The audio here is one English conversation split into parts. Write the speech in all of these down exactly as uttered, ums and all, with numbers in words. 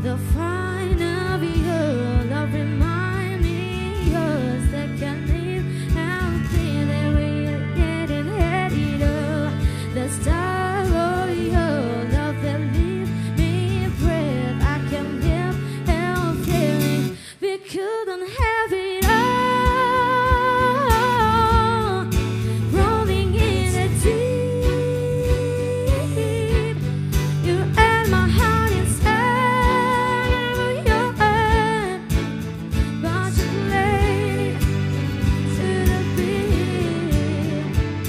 The fine of your love remind me yours that can live and feel that we're getting headed up. The star of your love that leaves me breath. I can live and feel it. We couldn't have it all. Rolling in the deep, you and my heart inside of your hand. But you played to the beat.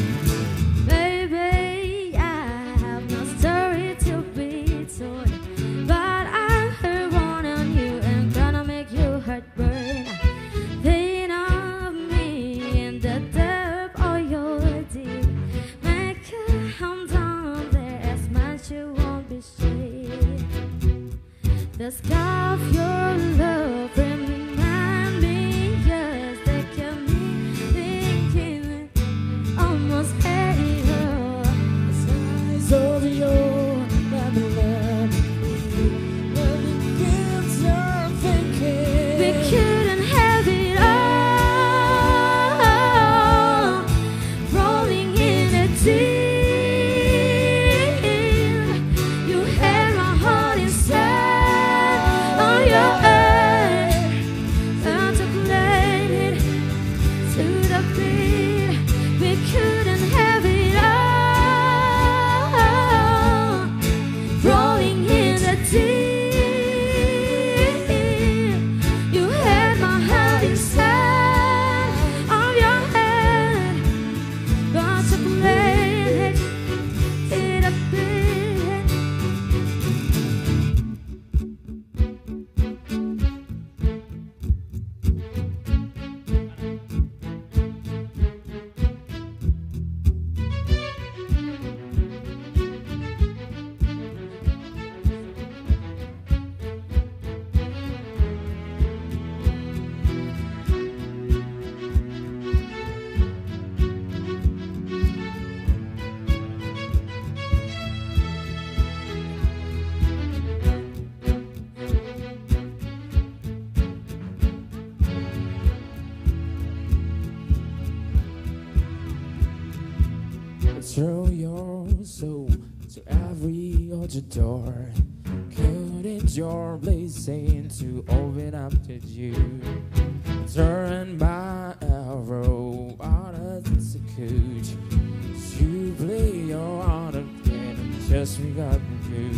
Baby, I have no story to be told, but I heard one on you and gonna make you hurt burn. Think of me in the depth of your deep. Make a hand down there as much you won't be shaken. The sky of your love remind me yes, they can be thinking almost anyhow. The size of your Babylon, when it gives your thinking. We couldn't have it all. Rolling in the deep, you had my heart inside of your head. Contemplated to the beat. We couldn't have it all. Rolling in the deep, you had my heart inside of your head. Contemplated to the beat. Throw your soul to every other door. Couldn't your blessing to open up to you? Turn my arrow out of the coach. You play your heart again and just forgot you.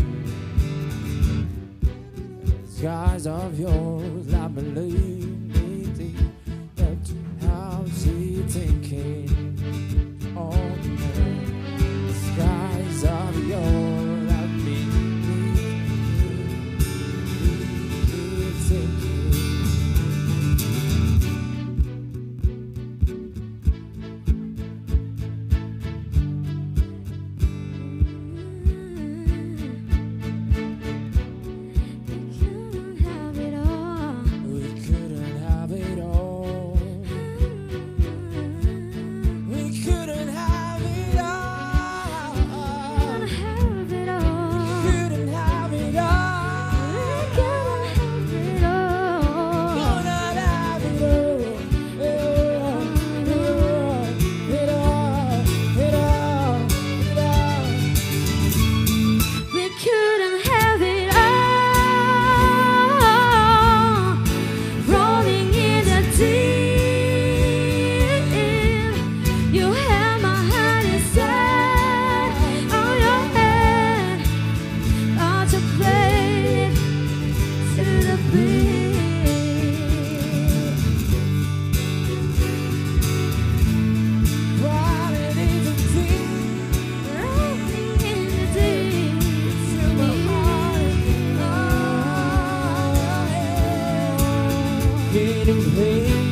The skies of yours, I believe me that how's he thinking? Oh, the skies of your love me, keep thinking. We couldn't have it all. We couldn't have it all. Couldn't have it all. Couldn't have it all. We couldn't have it all. Couldn't have it all. It all, it all, it all, it all. We couldn't have it all. Rolling in the deep, you had my heart inside of your head. Contemplated to the beat. Running in the deep, Rolling in the deep, to my heart. oh, Getting paid.